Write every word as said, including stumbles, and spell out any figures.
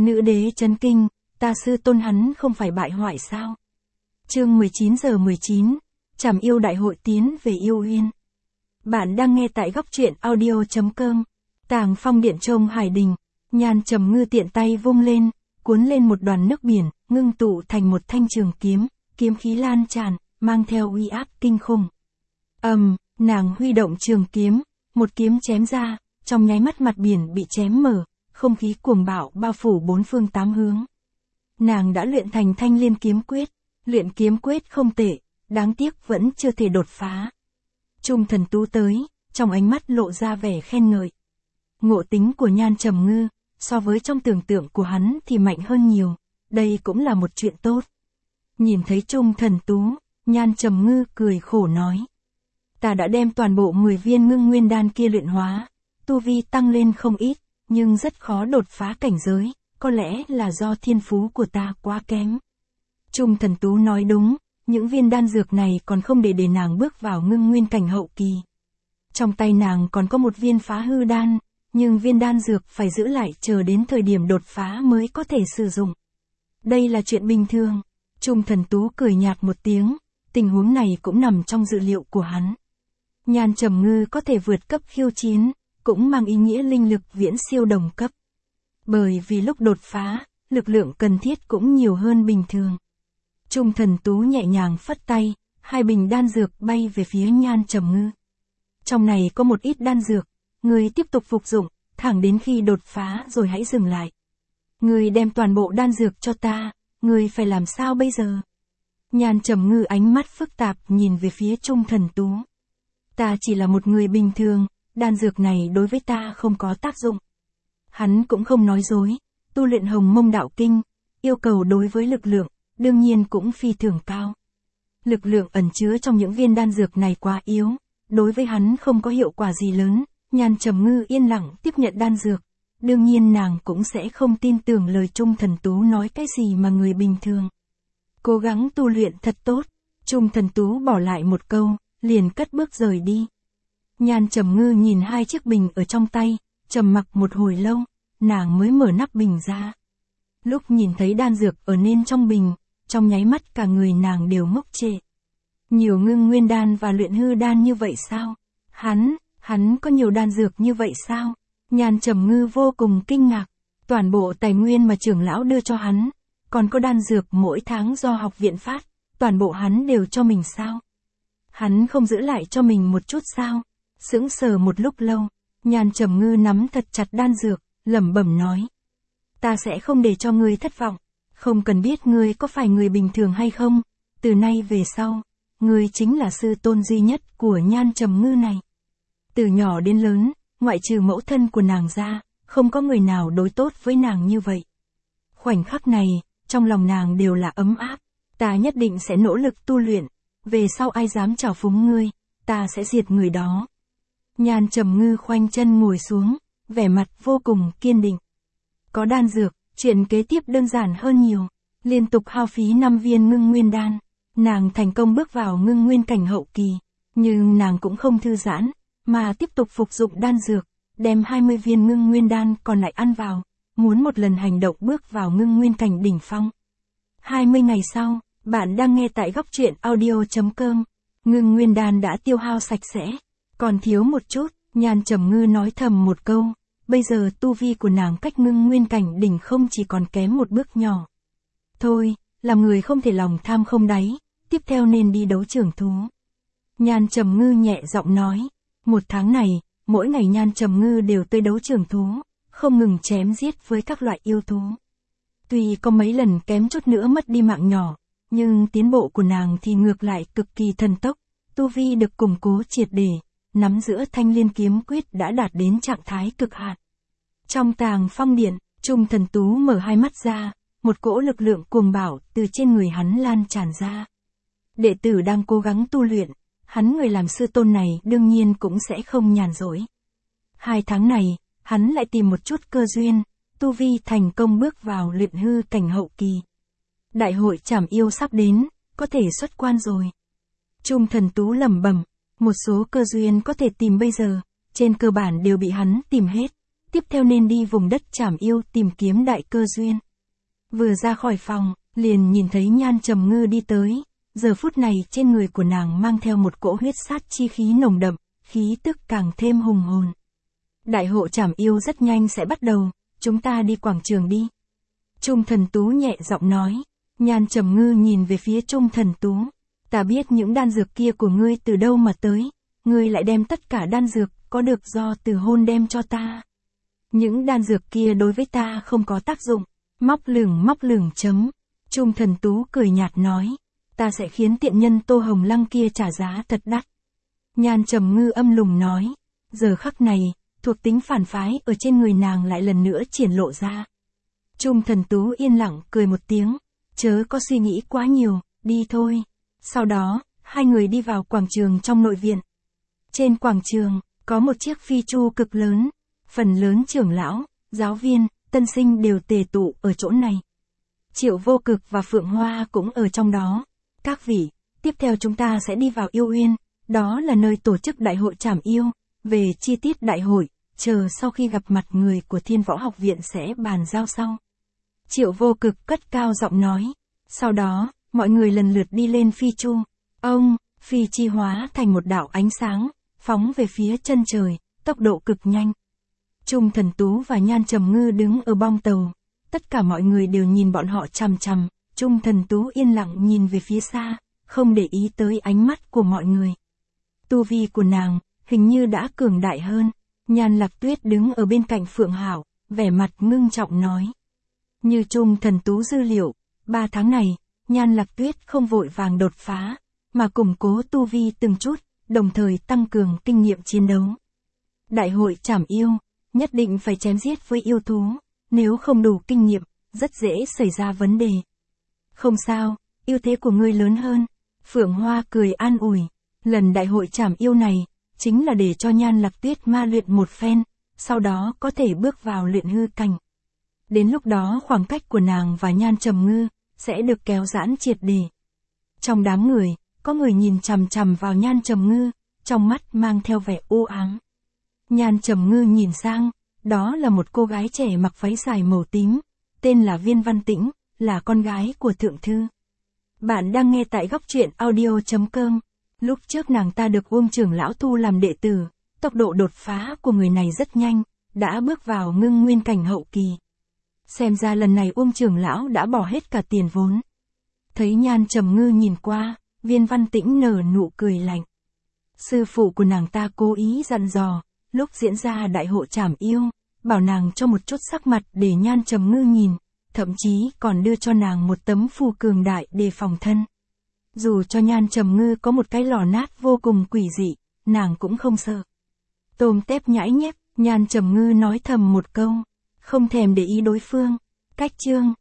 Nữ đế chấn kinh, ta sư tôn hắn không phải bại hoại sao? Chương mười chín giờ mười chín, Trảm yêu đại hội tiến về Yêu Uyên. Bạn đang nghe tại góc truyện audio chấm com. Tàng Phong điện trông hải đình, Nhan Trầm Ngư tiện tay vung lên, cuốn lên một đoàn nước biển, ngưng tụ thành một thanh trường kiếm, kiếm khí lan tràn, mang theo uy áp kinh khủng. Ầm, um, nàng huy động trường kiếm, một kiếm chém ra, trong nháy mắt mặt biển bị chém mở, không khí cuồng bạo bao phủ bốn phương tám hướng. Nàng đã luyện thành Thanh Liên kiếm quyết, luyện kiếm quyết không tệ, đáng tiếc vẫn chưa thể đột phá. Trung Thần Tú tới, trong ánh mắt lộ ra vẻ khen ngợi. Ngộ tính của Nhan Trầm Ngư, so với trong tưởng tượng của hắn thì mạnh hơn nhiều, đây cũng là một chuyện tốt. Nhìn thấy Trung Thần Tú, Nhan Trầm Ngư cười khổ nói. Ta đã đem toàn bộ mười viên ngưng nguyên đan kia luyện hóa, tu vi tăng lên không ít, nhưng rất khó đột phá cảnh giới, có lẽ là do thiên phú của ta quá kém. Trung Thần Tú nói đúng, những viên đan dược này còn không để để nàng bước vào ngưng nguyên cảnh hậu kỳ. Trong tay nàng còn có một viên phá hư đan, nhưng viên đan dược phải giữ lại chờ đến thời điểm đột phá mới có thể sử dụng. Đây là chuyện bình thường. Trung Thần Tú cười nhạt một tiếng, tình huống này cũng nằm trong dự liệu của hắn. Nhan Trầm Ngư có thể vượt cấp khiêu chiến, cũng mang ý nghĩa linh lực viễn siêu đồng cấp. Bởi vì lúc đột phá, lực lượng cần thiết cũng nhiều hơn bình thường. Trung Thần Tú nhẹ nhàng phất tay, hai bình đan dược bay về phía Nhan Trầm Ngư. Trong này có một ít đan dược, ngươi tiếp tục phục dụng, thẳng đến khi đột phá rồi hãy dừng lại. Ngươi đem toàn bộ đan dược cho ta, ngươi phải làm sao bây giờ? Nhan Trầm Ngư ánh mắt phức tạp nhìn về phía Trung Thần Tú. Ta chỉ là một người bình thường, đan dược này đối với ta không có tác dụng. Hắn cũng không nói dối, tu luyện Hồng Mông Đạo Kinh, yêu cầu đối với lực lượng, đương nhiên cũng phi thường cao. Lực lượng ẩn chứa trong những viên đan dược này quá yếu, đối với hắn không có hiệu quả gì lớn. Nhan Trầm Ngư yên lặng tiếp nhận đan dược, đương nhiên nàng cũng sẽ không tin tưởng lời Trung Thần Tú nói cái gì mà người bình thường. Cố gắng tu luyện thật tốt, Trung Thần Tú bỏ lại một câu, liền cất bước rời đi. Nhan Trầm Ngư nhìn hai chiếc bình ở trong tay, trầm mặc một hồi lâu, nàng mới mở nắp bình ra. Lúc nhìn thấy đan dược ở nên trong bình, trong nháy mắt cả người nàng đều ngốc trệ. Nhiều ngưng nguyên đan và luyện hư đan như vậy sao? Hắn, hắn có nhiều đan dược như vậy sao? Nhan Trầm Ngư vô cùng kinh ngạc, toàn bộ tài nguyên mà trưởng lão đưa cho hắn, còn có đan dược mỗi tháng do học viện phát, toàn bộ hắn đều cho mình sao? Hắn không giữ lại cho mình một chút sao? Sững sờ một lúc lâu, Nhan Trầm Ngư nắm thật chặt đan dược, lẩm bẩm nói. Ta sẽ không để cho ngươi thất vọng, không cần biết ngươi có phải người bình thường hay không, từ nay về sau, ngươi chính là sư tôn duy nhất của Nhan Trầm Ngư này. Từ nhỏ đến lớn, ngoại trừ mẫu thân của nàng ra, không có người nào đối tốt với nàng như vậy. Khoảnh khắc này, trong lòng nàng đều là ấm áp, ta nhất định sẽ nỗ lực tu luyện, về sau ai dám trào phúng ngươi, ta sẽ diệt người đó. Nhan Trầm Ngư khoanh chân ngồi xuống, vẻ mặt vô cùng kiên định. Có đan dược, chuyện kế tiếp đơn giản hơn nhiều, liên tục hao phí năm viên ngưng nguyên đan, nàng thành công bước vào ngưng nguyên cảnh hậu kỳ, nhưng nàng cũng không thư giãn, mà tiếp tục phục dụng đan dược, đem hai mươi viên ngưng nguyên đan còn lại ăn vào, muốn một lần hành động bước vào ngưng nguyên cảnh đỉnh phong. hai mươi ngày sau, bạn đang nghe tại góc truyện audio chấm com, ngưng nguyên đan đã tiêu hao sạch sẽ, còn thiếu một chút, Nhan Trầm Ngư nói thầm một câu, bây giờ tu vi của nàng cách ngưng nguyên cảnh đỉnh không chỉ còn kém một bước nhỏ. Thôi, làm người không thể lòng tham không đáy, tiếp theo nên đi đấu trưởng thú. Nhan Trầm Ngư nhẹ giọng nói. Một tháng này, mỗi ngày Nhan Trầm Ngư đều tới đấu trường thú, không ngừng chém giết với các loại yêu thú. Tuy có mấy lần kém chút nữa mất đi mạng nhỏ, nhưng tiến bộ của nàng thì ngược lại cực kỳ thần tốc, tu vi được củng cố triệt để, nắm giữ Thanh Liên kiếm quyết đã đạt đến trạng thái cực hạn. Trong Tàng Phong điện, Trung Thần Tú mở hai mắt ra, một cỗ lực lượng cuồng bạo từ trên người hắn lan tràn ra. Đệ tử đang cố gắng tu luyện, hắn người làm sư tôn này đương nhiên cũng sẽ không nhàn rỗi. Hai tháng này, hắn lại tìm một chút cơ duyên, tu vi thành công bước vào luyện hư cảnh hậu kỳ. Đại hội Trảm yêu sắp đến, có thể xuất quan rồi. Trung Thần Tú lẩm bẩm, một số cơ duyên có thể tìm bây giờ, trên cơ bản đều bị hắn tìm hết, tiếp theo nên đi vùng đất Trảm Yêu tìm kiếm đại cơ duyên. Vừa ra khỏi phòng, liền nhìn thấy Nhan Trầm Ngư đi tới, giờ phút này trên người của nàng mang theo một cỗ huyết sát chi khí nồng đậm, khí tức càng thêm hùng hồn. Đại hội Trảm Yêu rất nhanh sẽ bắt đầu, chúng ta đi quảng trường đi. Trung Thần Tú nhẹ giọng nói. Nhan Trầm Ngư nhìn về phía Trung Thần Tú. Ta biết những đan dược kia của ngươi từ đâu mà tới, ngươi lại đem tất cả đan dược có được do Từ Hôn đem cho ta. Những đan dược kia đối với ta không có tác dụng. Móc lửng móc lửng chấm. Trung Thần Tú cười nhạt nói. Ta sẽ khiến tiện nhân Tô Hồng Lăng kia trả giá thật đắt. Nhan Trầm Ngư âm lùng nói. Giờ khắc này, thuộc tính phản phái ở trên người nàng lại lần nữa triển lộ ra. Trung Thần Tú yên lặng cười một tiếng. Chớ có suy nghĩ quá nhiều, đi thôi. Sau đó, hai người đi vào quảng trường trong nội viện. Trên quảng trường, có một chiếc phi chu cực lớn. Phần lớn trưởng lão, giáo viên, tân sinh đều tề tụ ở chỗ này. Triệu Vô Cực và Phượng Hoa cũng ở trong đó. Các vị, tiếp theo chúng ta sẽ đi vào Yêu Uyên, đó là nơi tổ chức đại hội Trảm Yêu. Về chi tiết đại hội, chờ sau khi gặp mặt người của Thiên Võ Học Viện sẽ bàn giao sau. Triệu Vô Cực cất cao giọng nói. Sau đó, mọi người lần lượt đi lên phi chu. Ông, phi chi hóa thành một đạo ánh sáng, phóng về phía chân trời, tốc độ cực nhanh. Trung Thần Tú và Nhan Trầm Ngư đứng ở bong tàu. Tất cả mọi người đều nhìn bọn họ chằm chằm. Trung Thần Tú yên lặng nhìn về phía xa, không để ý tới ánh mắt của mọi người. Tu vi của nàng, hình như đã cường đại hơn. Nhan Lạc Tuyết đứng ở bên cạnh Phượng Hảo, vẻ mặt ngưng trọng nói. Như Trung Thần Tú dư liệu, ba tháng này, Nhan Lạc Tuyết không vội vàng đột phá, mà củng cố tu vi từng chút, đồng thời tăng cường kinh nghiệm chiến đấu. Đại hội Trảm Yêu, nhất định phải chém giết với yêu thú, nếu không đủ kinh nghiệm, rất dễ xảy ra vấn đề. Không sao, ưu thế của ngươi lớn hơn. Phượng Hoa cười an ủi, lần đại hội Trảm Yêu này, chính là để cho Nhan Lạc Tuyết ma luyện một phen, sau đó có thể bước vào luyện hư cảnh. Đến lúc đó khoảng cách của nàng và Nhan Trầm Ngư sẽ được kéo giãn triệt để. Trong đám người, có người nhìn chằm chằm vào Nhan Trầm Ngư, trong mắt mang theo vẻ u ám. Nhan Trầm Ngư nhìn sang, đó là một cô gái trẻ mặc váy dài màu tím, tên là Viên Văn Tĩnh, là con gái của thượng thư. Bạn đang nghe tại góc truyện audio chấm com. Lúc trước nàng ta được Uông trưởng lão thu làm đệ tử, tốc độ đột phá của người này rất nhanh, đã bước vào ngưng nguyên cảnh hậu kỳ. Xem ra lần này Uông trưởng lão đã bỏ hết cả tiền vốn. Thấy Nhan Trầm Ngư nhìn qua, Viên Văn Tĩnh nở nụ cười lạnh. Sư phụ của nàng ta cố ý dặn dò, lúc diễn ra đại hội Trảm Yêu, bảo nàng cho một chút sắc mặt để Nhan Trầm Ngư nhìn, thậm chí còn đưa cho nàng một tấm phù cường đại để phòng thân. Dù cho Nhan Trầm Ngư có một cái lò nát vô cùng quỷ dị, nàng cũng không sợ. Tôm tép nhãi nhép, Nhan Trầm Ngư nói thầm một câu, không thèm để ý đối phương. Cách chương